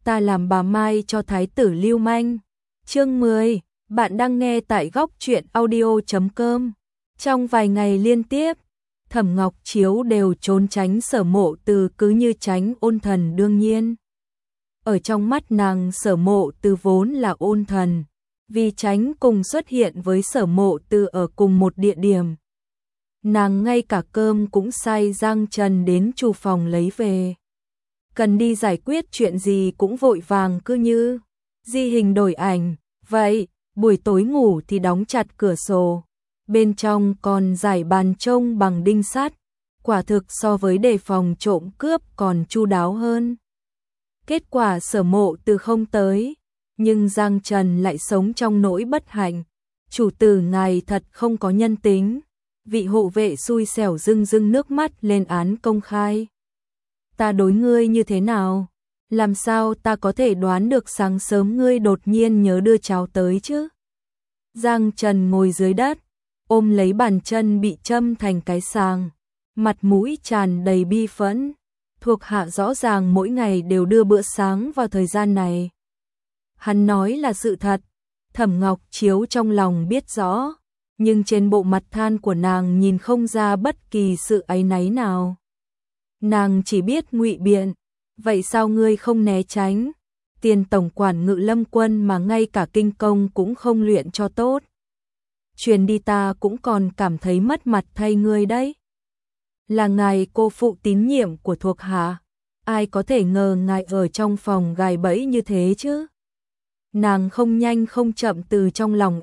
ta làm bà Mai cho thái tử lưu manh. Chương 10, bạn đang nghe tại góc truyện audio.com. Trong vài ngày liên tiếp, Thẩm Ngọc Chiếu đều trốn tránh Sở Mộ Từ cứ như tránh ôn thần đương nhiên. Ở trong mắt nàng Sở Mộ Từ vốn là ôn thần, vì tránh cùng xuất hiện với Sở Mộ Từ ở cùng một địa điểm. Nàng ngay cả cơm cũng sai Giang Trần đến chủ phòng lấy về. Cần đi giải quyết chuyện gì cũng vội vàng cứ như di hình đổi ảnh. Vậy, buổi tối ngủ thì đóng chặt cửa sổ. Bên trong còn giải bàn trông bằng đinh sắt. Quả thực so với đề phòng trộm cướp còn chu đáo hơn. Kết quả Sở Mộ Từ không tới. Nhưng Giang Trần lại sống trong nỗi bất hạnh. Chủ tử ngài thật không có nhân tính. Vị hộ vệ xui xẻo rưng rưng nước mắt lên án công khai. Ta đối ngươi như thế nào? Làm sao ta có thể đoán được sáng sớm ngươi đột nhiên nhớ đưa cháu tới chứ? Giang Trần ngồi dưới đất, ôm lấy bàn chân bị châm thành cái sàng, mặt mũi tràn đầy bi phẫn. Thuộc hạ rõ ràng mỗi ngày đều đưa bữa sáng vào thời gian này. Hắn nói là sự thật, Thẩm Ngọc Chiếu trong lòng biết rõ, nhưng trên bộ mặt than của nàng nhìn không ra bất kỳ sự áy náy nào. Nàng chỉ biết ngụy biện, vậy sao ngươi không né tránh? Tiền tổng quản Ngự Lâm Quân mà ngay cả kinh công cũng không luyện cho tốt. Truyền đi ta cũng còn cảm thấy mất mặt thay ngươi đấy. Là ngài cô phụ tín nhiệm của thuộc hạ, ai có thể ngờ ngài ở trong phòng gài bẫy như thế chứ? Nàng không nhanh không chậm từ trong lòng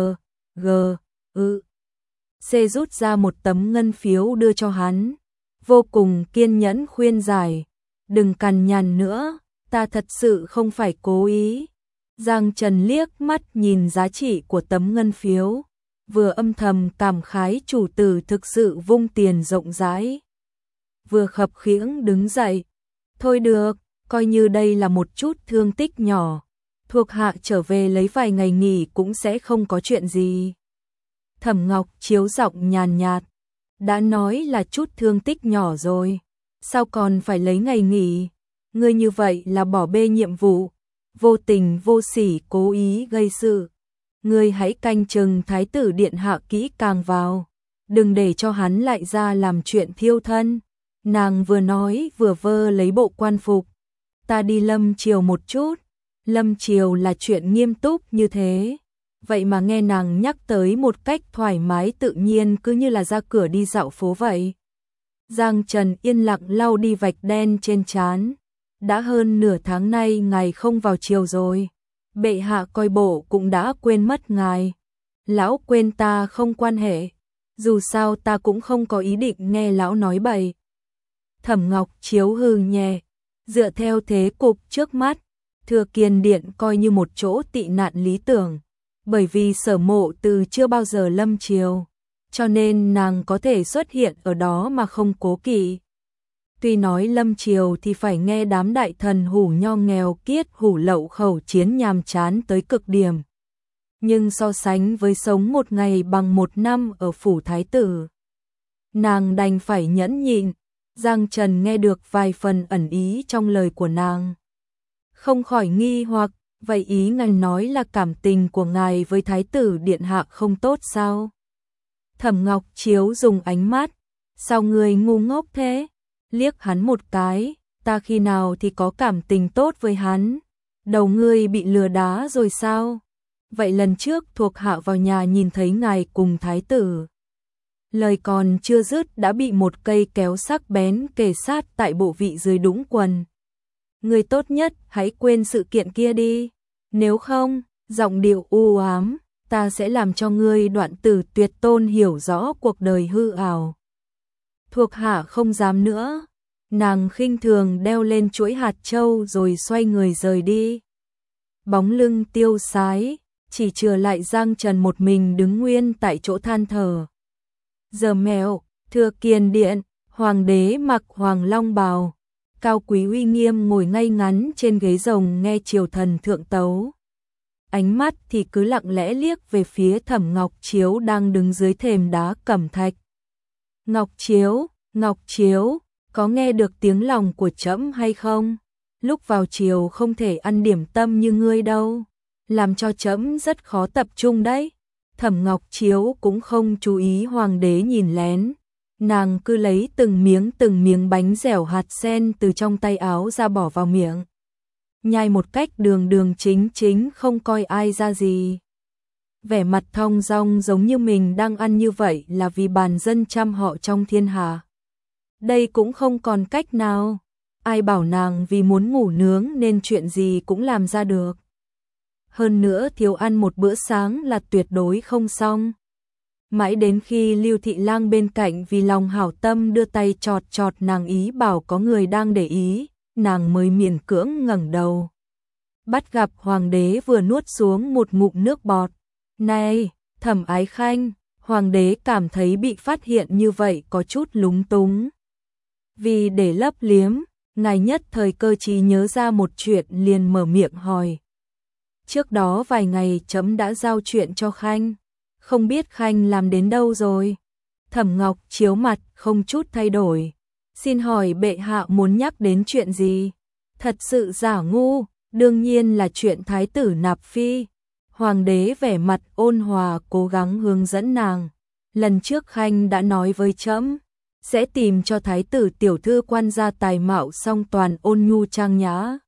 C rút ra một tấm ngân phiếu đưa cho hắn, vô cùng kiên nhẫn khuyên giải, đừng cằn nhằn nữa, ta thật sự không phải cố ý. Giang Trần liếc mắt nhìn giá trị của tấm ngân phiếu, vừa âm thầm cảm khái chủ tử thực sự vung tiền rộng rãi, vừa khập khiễng đứng dậy. Thôi được, coi như đây là một chút thương tích nhỏ, thuộc hạ trở về lấy vài ngày nghỉ cũng sẽ không có chuyện gì. Thẩm Ngọc Chiếu giọng nhàn nhạt, đã nói là chút thương tích nhỏ rồi, sao còn phải lấy ngày nghỉ? Ngươi như vậy là bỏ bê nhiệm vụ, vô tình vô sỉ cố ý gây sự. Ngươi hãy canh chừng thái tử điện hạ kỹ càng vào, đừng để cho hắn lại ra làm chuyện thiêu thân. Nàng vừa nói vừa vơ lấy bộ quan phục. Ta đi Lâm Triều một chút. Lâm Triều là chuyện nghiêm túc như thế, vậy mà nghe nàng nhắc tới một cách thoải mái tự nhiên cứ như là ra cửa đi dạo phố vậy. Giang Trần yên lặng lau đi vạch đen trên trán. Đã hơn nửa tháng nay ngài không vào triều rồi, bệ hạ coi bộ cũng đã quên mất ngài. Lão quên ta không quan hệ, dù sao ta cũng không có ý định nghe lão nói bậy. Thẩm Ngọc Chiếu hừ nhẹ, dựa theo thế cục trước mắt, Thừa Kiền Điện coi như một chỗ tị nạn lý tưởng, bởi vì Sở Mộ Từ chưa bao giờ lâm triều, cho nên nàng có thể xuất hiện ở đó mà không cố kỵ. Tuy nói lâm triều thì phải nghe đám đại thần hủ nho nghèo kiết hủ lậu khẩu chiến nhàm chán tới cực điểm. Nhưng so sánh với sống một ngày bằng một năm ở phủ thái tử, nàng đành phải nhẫn nhịn. Giang Trần nghe được vài phần ẩn ý trong lời của nàng, không khỏi nghi hoặc, vậy ý ngài nói là cảm tình của ngài với thái tử điện hạ không tốt sao? Thẩm Ngọc Chiếu dùng ánh mắt, sao người ngu ngốc thế? Liếc hắn một cái, ta khi nào thì có cảm tình tốt với hắn? Đầu ngươi bị lừa đá rồi sao? Vậy lần trước thuộc hạ vào nhà nhìn thấy ngài cùng thái tử. Lời còn chưa dứt đã bị một cây kéo sắc bén kề sát tại bộ vị dưới đũng quần. Người tốt nhất hãy quên sự kiện kia đi, nếu không, giọng điệu u ám, ta sẽ làm cho ngươi đoạn tử tuyệt tôn hiểu rõ cuộc đời hư ảo. Thuộc hạ không dám nữa. Nàng khinh thường đeo lên chuỗi hạt châu rồi xoay người rời đi. Bóng lưng tiêu sái, chỉ chừa lại Giang Trần một mình đứng nguyên tại chỗ than thở. Giờ mèo, Thừa Kiền Điện, hoàng đế mặc hoàng long bào, cao quý uy nghiêm ngồi ngay ngắn trên ghế rồng nghe triều thần thượng tấu. Ánh mắt thì cứ lặng lẽ liếc về phía Thẩm Ngọc Chiếu đang đứng dưới thềm đá cẩm thạch. Ngọc Chiếu, có nghe được tiếng lòng của trẫm hay không? lúc vào chiều không thể ăn điểm tâm như ngươi đâu, làm cho trẫm rất khó tập trung đấy. Thẩm Ngọc Chiếu cũng không chú ý hoàng đế nhìn lén, nàng cứ lấy từng miếng bánh dẻo hạt sen từ trong tay áo ra bỏ vào miệng, nhai một cách đường đường chính chính không coi ai ra gì. Vẻ mặt thong dong giống như mình đang ăn như vậy là vì bàn dân trăm họ trong thiên hạ. Đây cũng không còn cách nào, ai bảo nàng vì muốn ngủ nướng nên chuyện gì cũng làm ra được. Hơn nữa thiếu ăn một bữa sáng là tuyệt đối không xong. Mãi đến khi Lưu Thị Lang bên cạnh vì lòng hảo tâm đưa tay chọt chọt nàng ý bảo có người đang để ý, nàng mới miễn cưỡng ngẩng đầu. Bắt gặp hoàng đế vừa nuốt xuống một ngụm nước bọt. Này, Thẩm Ái Khanh, hoàng đế cảm thấy bị phát hiện như vậy có chút lúng túng. Vì để lấp liếm, ngài nhất thời cơ trí nhớ ra một chuyện liền mở miệng hỏi. Trước đó vài ngày trẫm đã giao chuyện cho Khanh, không biết Khanh làm đến đâu rồi? Thẩm Ngọc Chiếu mặt không chút thay đổi. Xin hỏi bệ hạ muốn nhắc đến chuyện gì? Thật sự giả ngu, đương nhiên là chuyện thái tử nạp phi. Hoàng đế vẻ mặt ôn hòa cố gắng hướng dẫn nàng. Lần trước Khanh đã nói với trẫm sẽ tìm cho thái tử tiểu thư quan gia tài mạo song toàn ôn nhu trang nhã.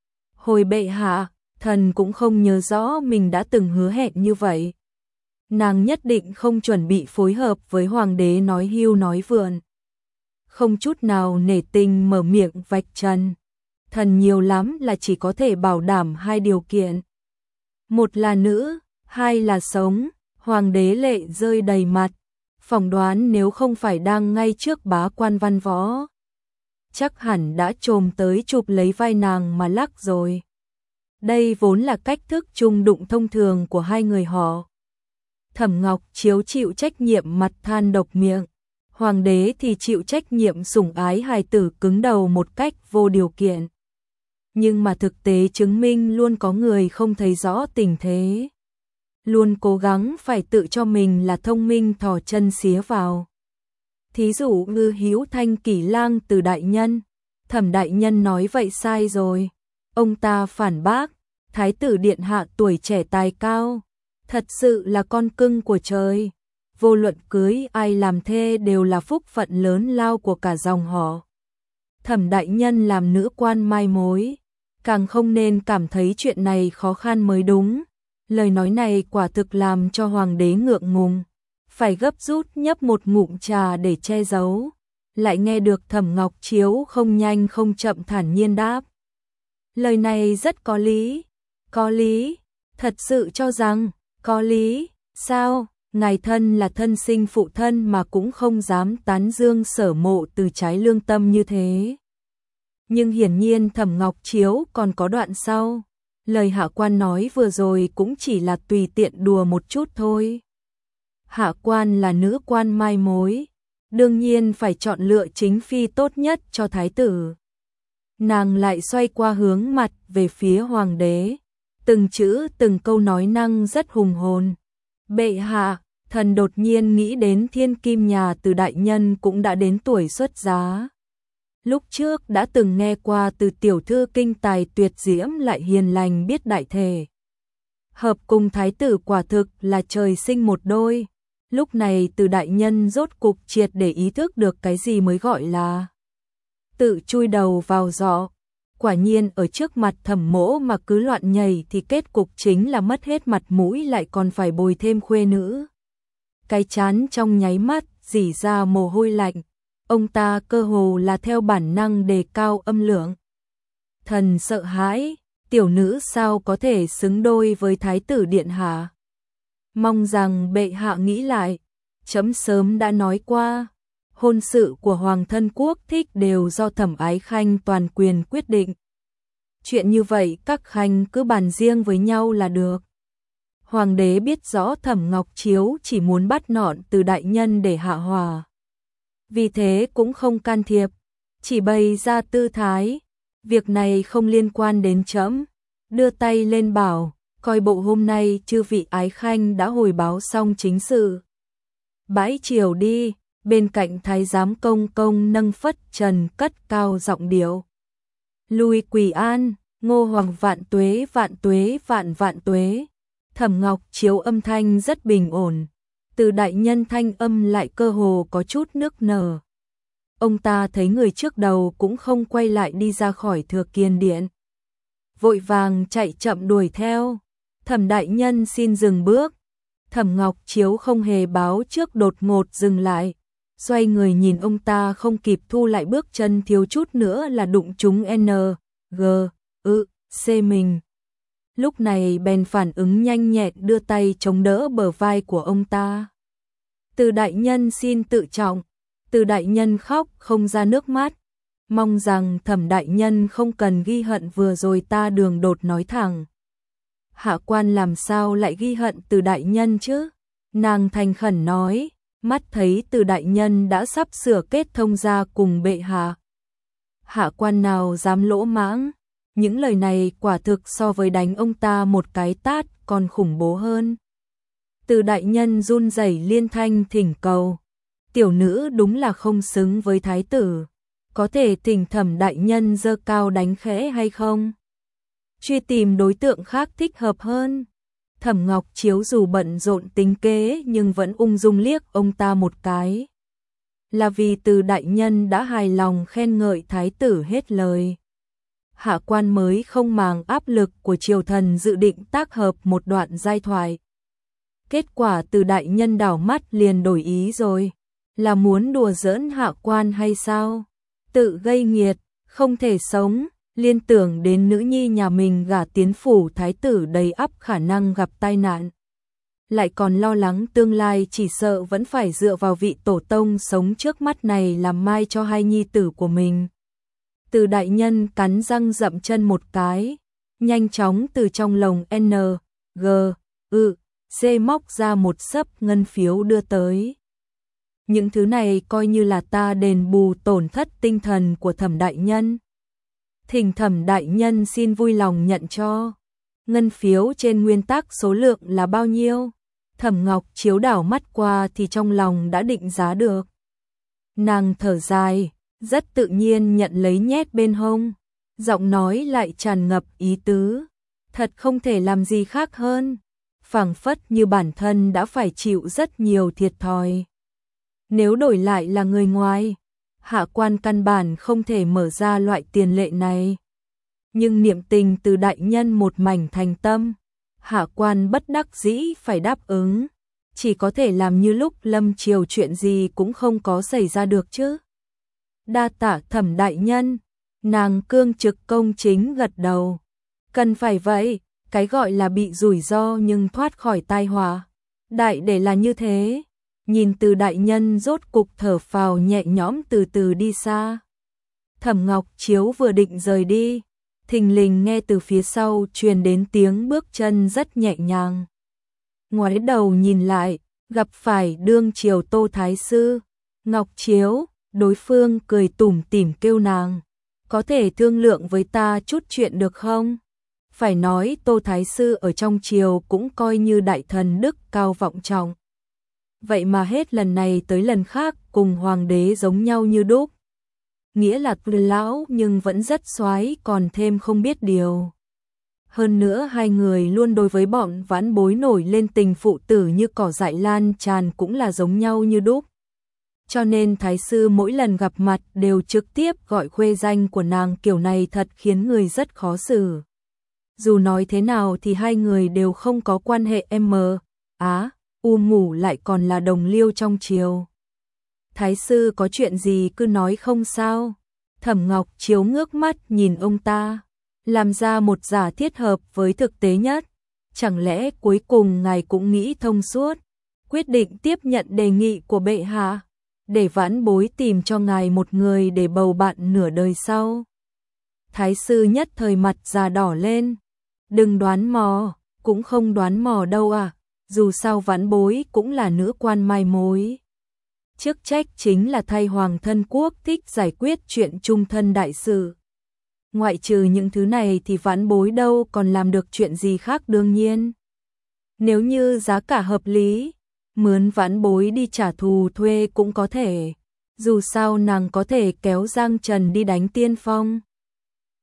Hồi bệ hạ, thần cũng không nhớ rõ mình đã từng hứa hẹn như vậy. Nàng nhất định không chuẩn bị phối hợp với hoàng đế nói hưu nói vượn. Không chút nào nể tình mở miệng vạch trần. Thần nhiều lắm là chỉ có thể bảo đảm hai điều kiện. Một là nữ, hai là sống. Hoàng đế lệ rơi đầy mặt. Phỏng đoán nếu không phải đang ngay trước bá quan văn võ, chắc hẳn đã trồm tới chụp lấy vai nàng mà lắc rồi. Đây vốn là cách thức chung đụng thông thường của hai người họ. Thẩm Ngọc Chiếu chịu trách nhiệm mặt than độc miệng, hoàng đế thì chịu trách nhiệm sủng ái hài tử cứng đầu một cách vô điều kiện. Nhưng mà thực tế chứng minh luôn có người không thấy rõ tình thế, luôn cố gắng phải tự cho mình là thông minh thò chân xía vào. Thí dụ như Hiếu Thanh Kỷ Lang từ đại nhân, Thẩm đại nhân nói vậy sai rồi. Ông ta phản bác, thái tử điện hạ tuổi trẻ tài cao, thật sự là con cưng của trời. Vô luận cưới ai làm thê đều là phúc phận lớn lao của cả dòng họ. Thẩm đại nhân làm nữ quan mai mối, càng không nên cảm thấy chuyện này khó khăn mới đúng. Lời nói này quả thực làm cho hoàng đế ngượng ngùng, phải gấp rút nhấp một ngụm trà để che giấu. Lại nghe được Thẩm Ngọc Chiếu không nhanh không chậm thản nhiên đáp. Lời này rất có lý. Có lý? Thật sự cho rằng có lý? Sao? Ngài thân là thân sinh phụ thân mà cũng không dám tán dương Sở Mộ từ trái lương tâm như thế. Nhưng hiển nhiên Thẩm Ngọc Chiếu còn có đoạn sau. Lời hạ quan nói vừa rồi cũng chỉ là tùy tiện đùa một chút thôi. Hạ quan là nữ quan mai mối, đương nhiên phải chọn lựa chính phi tốt nhất cho thái tử. Nàng lại xoay qua hướng mặt về phía hoàng đế, từng chữ từng câu nói năng rất hùng hồn. Bệ hạ, thần đột nhiên nghĩ đến thiên kim nhà từ đại nhân cũng đã đến tuổi xuất giá. Lúc trước đã từng nghe qua từ tiểu thư kinh tài tuyệt diễm lại hiền lành biết đại thể. Hợp cùng thái tử quả thực là trời sinh một đôi. Lúc này từ đại nhân rốt cục triệt để ý thức được cái gì mới gọi là tự chui đầu vào giỏ. Quả nhiên ở trước mặt Thẩm Mỗ mà cứ loạn nhảy thì kết cục chính là mất hết mặt mũi lại còn phải bồi thêm khuê nữ. Cái chán trong nháy mắt rỉ ra mồ hôi lạnh. Ông ta cơ hồ là theo bản năng đề cao âm lượng. Thần sợ hãi, tiểu nữ sao có thể xứng đôi với thái tử điện hạ. Mong rằng bệ hạ nghĩ lại, chấm sớm đã nói qua, hôn sự của hoàng thân quốc thích đều do Thẩm Ái Khanh toàn quyền quyết định. Chuyện như vậy các khanh cứ bàn riêng với nhau là được. Hoàng đế biết rõ Thẩm Ngọc Chiếu chỉ muốn bắt nọn từ đại nhân để hạ hòa. Vì thế cũng không can thiệp, chỉ bày ra tư thái. Việc này không liên quan đến trẫm, đưa tay lên bảo, coi bộ hôm nay chư vị ái khanh đã hồi báo xong chính sự. Bãi triều đi, bên cạnh thái giám công công nâng phất trần cất cao giọng điệu. Lui Quỳ An, Ngô Hoàng vạn tuế vạn vạn tuế. Thẩm Ngọc Chiếu âm thanh rất bình ổn, Từ đại nhân thanh âm lại cơ hồ có chút nức nở. Ông ta thấy người trước đầu cũng không quay lại đi ra khỏi Thừa Kiền Điện, vội vàng chạy chậm đuổi theo. Thẩm đại nhân xin dừng bước. Thẩm Ngọc Chiếu không hề báo trước đột ngột dừng lại, xoay người nhìn ông ta không kịp thu lại bước chân, thiếu chút nữa là đụng trúng C mình. Lúc này bèn phản ứng nhanh nhẹn đưa tay chống đỡ bờ vai của ông ta. Từ đại nhân xin tự trọng. Từ đại nhân khóc không ra nước mắt, mong rằng Thẩm đại nhân không cần ghi hận vừa rồi ta đường đột nói thẳng. Hạ quan làm sao lại ghi hận Từ đại nhân chứ? Nàng thành khẩn nói, mắt thấy Từ đại nhân đã sắp sửa kết thông gia cùng bệ hạ. Hạ quan nào dám lỗ mãng, những lời này quả thực so với đánh ông ta một cái tát còn khủng bố hơn. Từ đại nhân run rẩy liên thanh thỉnh cầu, tiểu nữ đúng là không xứng với thái tử, có thể thỉnh Thẩm đại nhân giơ cao đánh khẽ hay không? Truy tìm đối tượng khác thích hợp hơn. Thẩm Ngọc Chiếu dù bận rộn tính kế nhưng vẫn ung dung liếc ông ta một cái. Là vì Từ đại nhân đã hài lòng khen ngợi thái tử hết lời. Hạ quan mới không màng áp lực của triều thần dự định tác hợp một đoạn giai thoại. Kết quả Từ đại nhân đảo mắt liền đổi ý rồi. Là muốn đùa giỡn hạ quan hay sao? Tự gây nghiệt, không thể sống. Liên tưởng đến nữ nhi nhà mình gả tiến phủ thái tử đầy ắp khả năng gặp tai nạn. Lại còn lo lắng tương lai chỉ sợ vẫn phải dựa vào vị tổ tông sống trước mắt này làm mai cho hai nhi tử của mình. Từ đại nhân cắn răng dậm chân một cái, nhanh chóng từ trong lồng C móc ra một xấp ngân phiếu đưa tới. Những thứ này coi như là ta đền bù tổn thất tinh thần của Thẩm đại nhân. Thỉnh Thẩm đại nhân xin vui lòng nhận cho. Ngân phiếu trên nguyên tắc số lượng là bao nhiêu? Thẩm Ngọc Chiếu đảo mắt qua thì trong lòng đã định giá được. Nàng thở dài, rất tự nhiên nhận lấy nhét bên hông, giọng nói lại tràn ngập ý tứ, thật không thể làm gì khác hơn, phảng phất như bản thân đã phải chịu rất nhiều thiệt thòi. Nếu đổi lại là người ngoài, hạ quan căn bản không thể mở ra loại tiền lệ này. Nhưng niệm tình Từ đại nhân một mảnh thành tâm, hạ quan bất đắc dĩ phải đáp ứng, chỉ có thể làm như lúc lâm triều chuyện gì cũng không có xảy ra được chứ. Đa tạ Thẩm đại nhân. Nàng cương trực công chính gật đầu. Cần phải vậy, cái gọi là bị rủi ro nhưng thoát khỏi tai họa, đại để là như thế. Nhìn Từ đại nhân rốt cục thở phào nhẹ nhõm từ từ đi xa. Thẩm Ngọc Chiếu vừa định rời đi, thình lình nghe từ phía sau truyền đến tiếng bước chân rất nhẹ nhàng. Ngoái đầu nhìn lại, gặp phải đương triều Tô Thái Sư. Ngọc Chiếu, đối phương cười tủm tỉm kêu nàng, có thể thương lượng với ta chút chuyện được không? Phải nói Tô Thái Sư ở trong triều cũng coi như đại thần đức cao vọng trọng. Vậy mà hết lần này tới lần khác cùng hoàng đế giống nhau như đúc. Nghĩa là lão nhưng vẫn rất soái, còn thêm không biết điều. Hơn nữa hai người luôn đối với bọn vãn bối nổi lên tình phụ tử như cỏ dại lan tràn cũng là giống nhau như đúc. Cho nên Thái Sư mỗi lần gặp mặt đều trực tiếp gọi khuê danh của nàng, kiểu này thật khiến người rất khó xử. Dù nói thế nào thì hai người đều không có quan hệ ngủ lại còn là đồng liêu trong triều. Thái Sư có chuyện gì cứ nói không sao. Thẩm Ngọc Chiếu ngước mắt nhìn ông ta, làm ra một giả thiết hợp với thực tế nhất. Chẳng lẽ cuối cùng ngài cũng nghĩ thông suốt, quyết định tiếp nhận đề nghị của bệ hạ, để vãn bối tìm cho ngài một người để bầu bạn nửa đời sau? Thái Sư nhất thời mặt già đỏ lên. Đừng đoán mò, cũng không đoán mò đâu à, dù sao vãn bối cũng là nữ quan mai mối. Chức trách chính là thay hoàng thân quốc thích giải quyết chuyện chung thân đại sự. Ngoại trừ những thứ này thì vãn bối đâu còn làm được chuyện gì khác. Đương nhiên, nếu như giá cả hợp lý, mướn vãn bối đi trả thù thuê cũng có thể. Dù sao nàng có thể kéo Giang Trần đi đánh tiên phong.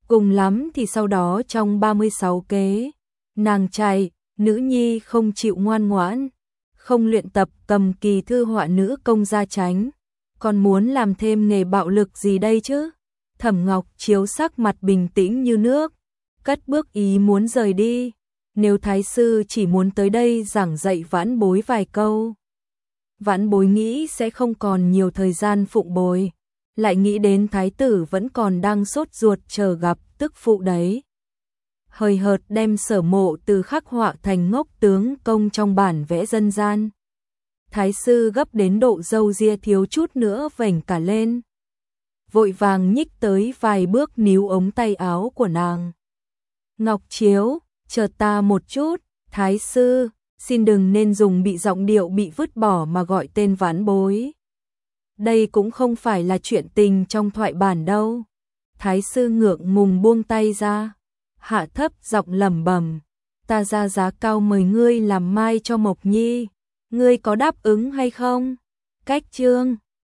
cùng lắm thì sau đó trong 36 kế, nàng chạy, nữ nhi không chịu ngoan ngoãn, không luyện tập cầm kỳ thư họa nữ công gia tránh, còn muốn làm thêm nghề bạo lực gì đây chứ? Thẩm Ngọc Chiếu sắc mặt bình tĩnh như nước, cất bước ý muốn rời đi. Nếu thái sư chỉ muốn tới đây giảng dạy vãn bối vài câu, vãn bối nghĩ sẽ không còn nhiều thời gian phụng bồi, lại nghĩ đến thái tử vẫn còn đang sốt ruột chờ gặp tức phụ đấy. Hời hợt đem Sở Mộ từ khắc họa thành ngốc tướng công trong bản vẽ dân gian. Thái sư gấp đến độ râu ria thiếu chút nữa vểnh cả lên, vội vàng nhích tới vài bước níu ống tay áo của nàng. Ngọc Chiếu, chờ ta một chút, thái sư, xin đừng nên dùng bị giọng điệu bị vứt bỏ mà gọi tên vãn bối. Đây cũng không phải là chuyện tình trong thoại bản đâu. Thái sư ngượng ngùng buông tay ra, hạ thấp giọng lẩm bẩm, ta ra giá cao mời ngươi làm mai cho Mộc Nhi, ngươi có đáp ứng hay không? Cách chương